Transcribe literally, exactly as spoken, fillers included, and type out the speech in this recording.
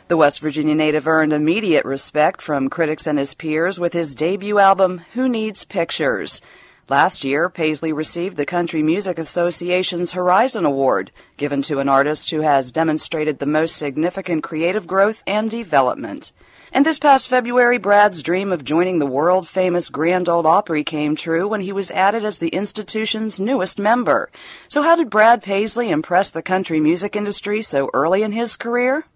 The West Virginia native earned immediate respect from critics and his peers with his debut album, Who Needs Pictures? Last year, Paisley received the Country Music Association's Horizon Award, given to an artist who has demonstrated the most significant creative growth and development. And this past February, Brad's dream of joining the world-famous Grand Ole Opry came true when he was added as the institution's newest member. So how did Brad Paisley impress the country music industry so early in his career?